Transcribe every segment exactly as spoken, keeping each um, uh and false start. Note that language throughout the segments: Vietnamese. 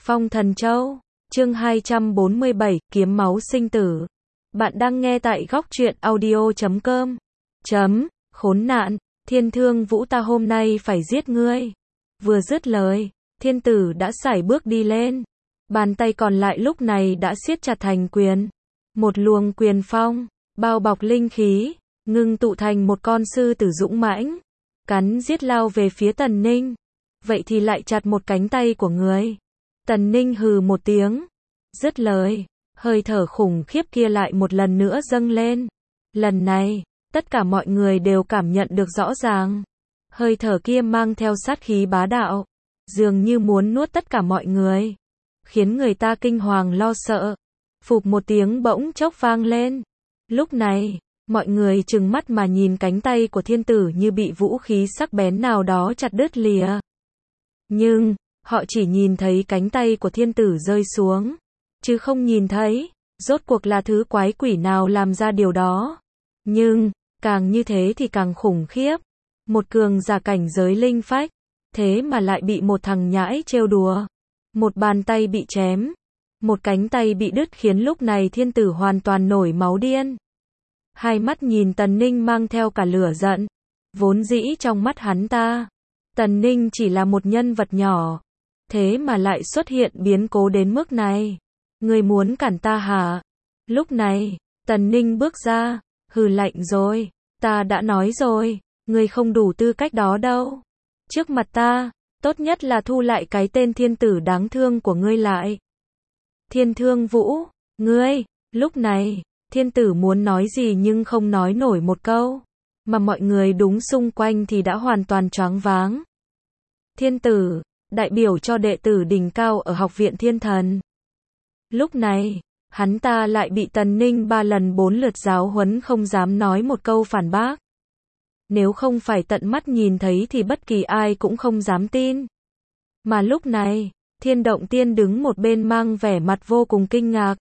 Phong Thần Châu, chương hai trăm bốn mươi bảy, kiếm máu sinh tử. Bạn đang nghe tại góc truyện audio chấm com. Chấm, khốn nạn, Thiên Thương Vũ ta hôm nay phải giết ngươi. Vừa dứt lời, thiên tử đã sải bước đi lên. Bàn tay còn lại lúc này đã siết chặt thành quyền. Một luồng quyền phong, bao bọc linh khí, ngưng tụ thành một con sư tử dũng mãnh. Cắn giết lao về phía Tần Ninh. Vậy thì lại chặt một cánh tay của người. Tần Ninh hừ một tiếng. Dứt lời, hơi thở khủng khiếp kia lại một lần nữa dâng lên. Lần này, tất cả mọi người đều cảm nhận được rõ ràng. Hơi thở kia mang theo sát khí bá đạo, dường như muốn nuốt tất cả mọi người, khiến người ta kinh hoàng lo sợ. Phụp một tiếng bỗng chốc vang lên. Lúc này, mọi người trừng mắt mà nhìn cánh tay của thiên tử như bị vũ khí sắc bén nào đó chặt đứt lìa. Nhưng, họ chỉ nhìn thấy cánh tay của thiên tử rơi xuống, chứ không nhìn thấy, rốt cuộc là thứ quái quỷ nào làm ra điều đó. Nhưng, càng như thế thì càng khủng khiếp. Một cường giả cảnh giới linh phách, thế mà lại bị một thằng nhãi trêu đùa. Một bàn tay bị chém, một cánh tay bị đứt khiến lúc này thiên tử hoàn toàn nổi máu điên. Hai mắt nhìn Tần Ninh mang theo cả lửa giận. Vốn dĩ trong mắt hắn ta, Tần Ninh chỉ là một nhân vật nhỏ, thế mà lại xuất hiện biến cố đến mức này. Ngươi muốn cản ta hả? Lúc này, Tần Ninh bước ra, hừ lạnh rồi, ta đã nói rồi, ngươi không đủ tư cách đó đâu. Trước mặt ta, tốt nhất là thu lại cái tên thiên tử đáng thương của ngươi lại. Thiên Thương Vũ, ngươi, lúc này, thiên tử muốn nói gì nhưng không nói nổi một câu, mà mọi người đúng xung quanh thì đã hoàn toàn choáng váng. Thiên tử, đại biểu cho đệ tử đỉnh cao ở học viện thiên thần. Lúc này, hắn ta lại bị Tần Ninh ba lần bốn lượt giáo huấn không dám nói một câu phản bác. Nếu không phải tận mắt nhìn thấy thì bất kỳ ai cũng không dám tin. Mà lúc này, Thiên Động Tiên đứng một bên mang vẻ mặt vô cùng kinh ngạc.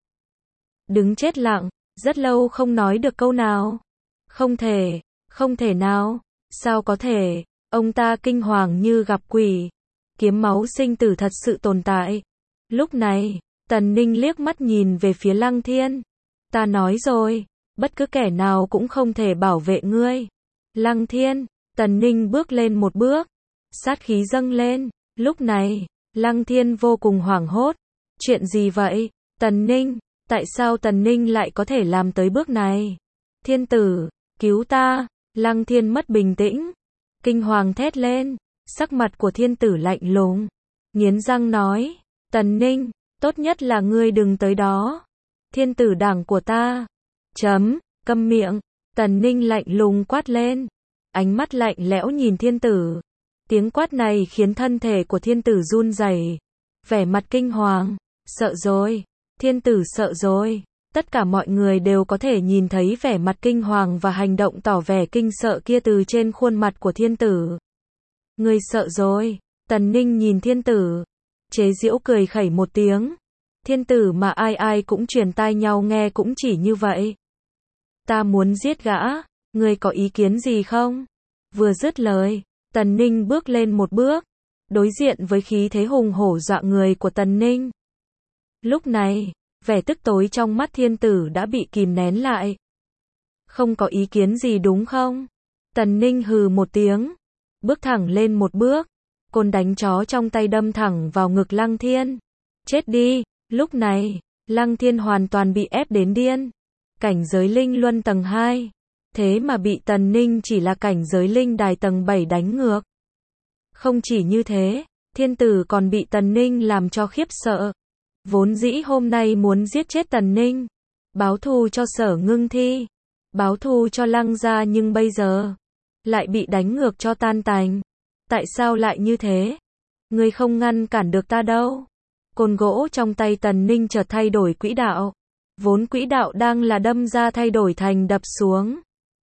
Đứng chết lặng, rất lâu không nói được câu nào. Không thể, không thể nào, sao có thể, ông ta kinh hoàng như gặp quỷ. Kiếm máu sinh tử thật sự tồn tại. Lúc này, Tần Ninh liếc mắt nhìn về phía Lăng Thiên. Ta nói rồi, bất cứ kẻ nào cũng không thể bảo vệ ngươi. Lăng Thiên, Tần Ninh bước lên một bước, sát khí dâng lên. Lúc này, Lăng Thiên vô cùng hoảng hốt. Chuyện gì vậy, Tần Ninh? Tại sao Tần Ninh lại có thể làm tới bước này? Thiên tử, cứu ta! Lăng Thiên mất bình tĩnh, kinh hoàng thét lên. Sắc mặt của thiên tử lạnh lùng, nghiến răng nói, Tần Ninh, tốt nhất là ngươi đừng tới đó. Thiên tử đảng của ta. Chấm, câm miệng. Tần Ninh lạnh lùng quát lên, ánh mắt lạnh lẽo nhìn thiên tử. Tiếng quát này khiến thân thể của thiên tử run rẩy, vẻ mặt kinh hoàng, sợ rồi, thiên tử sợ rồi. Tất cả mọi người đều có thể nhìn thấy vẻ mặt kinh hoàng và hành động tỏ vẻ kinh sợ kia từ trên khuôn mặt của thiên tử. Ngươi sợ rồi, Tần Ninh nhìn thiên tử, chế giễu cười khẩy một tiếng. Thiên tử mà ai ai cũng truyền tai nhau nghe cũng chỉ như vậy. Ta muốn giết gã, ngươi có ý kiến gì không? Vừa dứt lời, Tần Ninh bước lên một bước, đối diện với khí thế hùng hổ dọa người của Tần Ninh. Lúc này, vẻ tức tối trong mắt thiên tử đã bị kìm nén lại. Không có ý kiến gì đúng không? Tần Ninh hừ một tiếng, bước thẳng lên một bước, côn đánh chó trong tay đâm thẳng vào ngực Lăng Thiên. Chết đi! Lúc này, Lăng Thiên hoàn toàn bị ép đến điên. Cảnh giới linh luân tầng hai, thế mà bị Tần Ninh chỉ là cảnh giới linh đài tầng bảy đánh ngược. Không chỉ như thế, thiên tử còn bị Tần Ninh làm cho khiếp sợ. Vốn dĩ hôm nay muốn giết chết Tần Ninh, báo thù cho Sở Ngưng Thi, báo thù cho Lăng gia, nhưng bây giờ lại bị đánh ngược cho tan tành. Tại sao lại như thế? Ngươi không ngăn cản được ta đâu. Côn gỗ trong tay Tần Ninh chợt thay đổi quỹ đạo. Vốn quỹ đạo đang là đâm ra thay đổi thành đập xuống.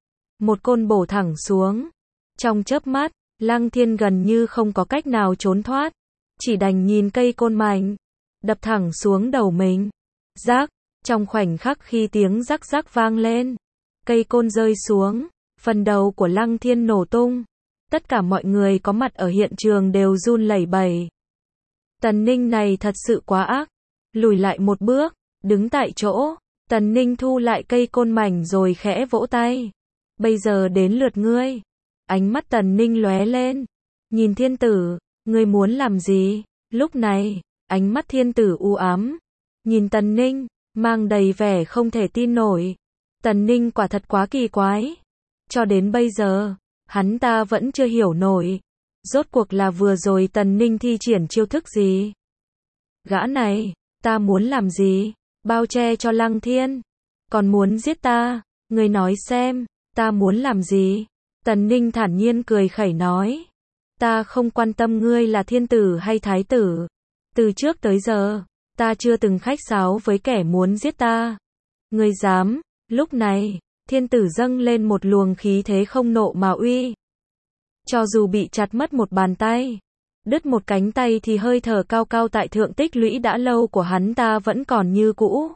Một côn bổ thẳng xuống. Trong chớp mắt, Lăng Thiên gần như không có cách nào trốn thoát. Chỉ đành nhìn cây côn mạnh, đập thẳng xuống đầu mình. Rác, trong khoảnh khắc khi tiếng rắc rắc vang lên, cây côn rơi xuống, phần đầu của Lăng Thiên nổ tung. Tất cả mọi người có mặt ở hiện trường đều run lẩy bẩy. Tần Ninh này thật sự quá ác. Lùi lại một bước, đứng tại chỗ, Tần Ninh thu lại cây côn mảnh rồi khẽ vỗ tay. Bây giờ đến lượt ngươi. Ánh mắt Tần Ninh lóe lên. Nhìn thiên tử, ngươi muốn làm gì? Lúc này, ánh mắt thiên tử u ám. Nhìn Tần Ninh, mang đầy vẻ không thể tin nổi. Tần Ninh quả thật quá kỳ quái. Cho đến bây giờ, hắn ta vẫn chưa hiểu nổi. Rốt cuộc là vừa rồi Tần Ninh thi triển chiêu thức gì? Gã này, ta muốn làm gì? Bao che cho Lăng Thiên. Còn muốn giết ta? Ngươi nói xem, ta muốn làm gì? Tần Ninh thản nhiên cười khẩy nói. Ta không quan tâm ngươi là thiên tử hay thái tử. Từ trước tới giờ, ta chưa từng khách sáo với kẻ muốn giết ta. Ngươi dám? Lúc này, thiên tử dâng lên một luồng khí thế không nộ mà uy. Cho dù bị chặt mất một bàn tay, đứt một cánh tay thì hơi thở cao cao tại thượng tích lũy đã lâu của hắn ta vẫn còn như cũ.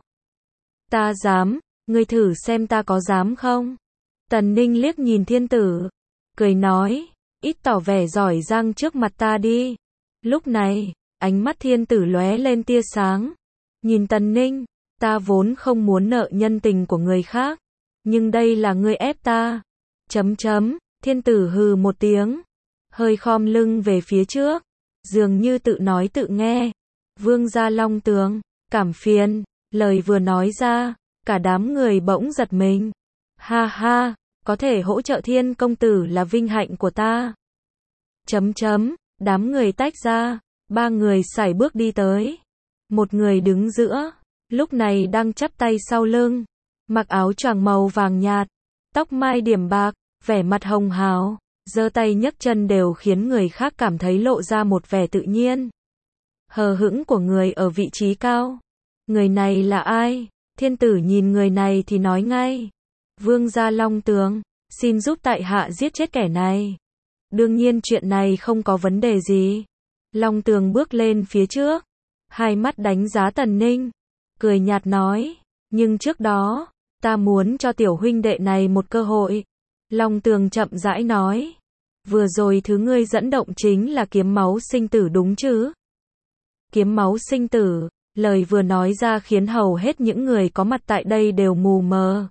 Ta dám, ngươi thử xem ta có dám không? Tần Ninh liếc nhìn thiên tử, cười nói, ít tỏ vẻ giỏi giang trước mặt ta đi. Lúc này, ánh mắt thiên tử lóe lên tia sáng. Nhìn Tần Ninh, ta vốn không muốn nợ nhân tình của người khác, nhưng đây là ngươi ép ta. Chấm chấm, thiên tử hừ một tiếng, hơi khom lưng về phía trước, dường như tự nói tự nghe. Vương gia Long Tường, cảm phiền, lời vừa nói ra, cả đám người bỗng giật mình. Ha ha, có thể hỗ trợ thiên công tử là vinh hạnh của ta. Chấm chấm, đám người tách ra, ba người sải bước đi tới. Một người đứng giữa, lúc này đang chắp tay sau lưng, mặc áo choàng màu vàng nhạt, tóc mai điểm bạc, vẻ mặt hồng hào, giơ tay nhấc chân đều khiến người khác cảm thấy lộ ra một vẻ tự nhiên. Hờ hững của người ở vị trí cao. Người này là ai? Thiên tử nhìn người này thì nói ngay. Vương gia Long Tường, xin giúp tại hạ giết chết kẻ này. Đương nhiên chuyện này không có vấn đề gì. Long Tường bước lên phía trước, hai mắt đánh giá Tần Ninh, cười nhạt nói, nhưng trước đó, ta muốn cho tiểu huynh đệ này một cơ hội. Long Tường chậm rãi nói, vừa rồi thứ ngươi dẫn động chính là kiếm máu sinh tử đúng chứ? Kiếm máu sinh tử, lời vừa nói ra khiến hầu hết những người có mặt tại đây đều mù mờ.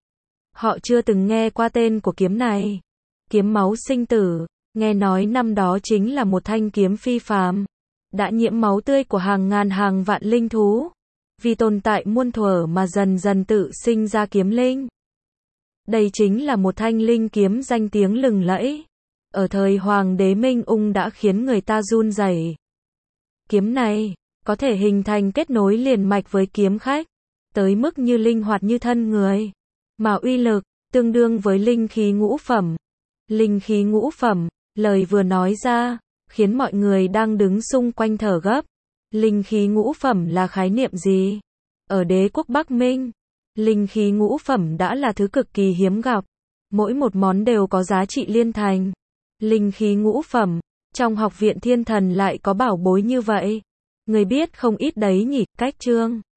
Họ chưa từng nghe qua tên của kiếm này. Kiếm máu sinh tử, nghe nói năm đó chính là một thanh kiếm phi phàm, đã nhiễm máu tươi của hàng ngàn hàng vạn linh thú, vì tồn tại muôn thuở mà dần dần tự sinh ra kiếm linh. Đây chính là một thanh linh kiếm danh tiếng lừng lẫy, ở thời Hoàng đế Minh Ung đã khiến người ta run rẩy. Kiếm này có thể hình thành kết nối liền mạch với kiếm khách, tới mức như linh hoạt như thân người, mà uy lực tương đương với linh khí ngũ phẩm. Linh khí ngũ phẩm, lời vừa nói ra, khiến mọi người đang đứng xung quanh thở gấp. Linh khí ngũ phẩm là khái niệm gì? Ở đế quốc Bắc Minh, linh khí ngũ phẩm đã là thứ cực kỳ hiếm gặp. Mỗi một món đều có giá trị liên thành. Linh khí ngũ phẩm, trong học viện thiên thần lại có bảo bối như vậy. Người biết không ít đấy nhỉ, cách chương.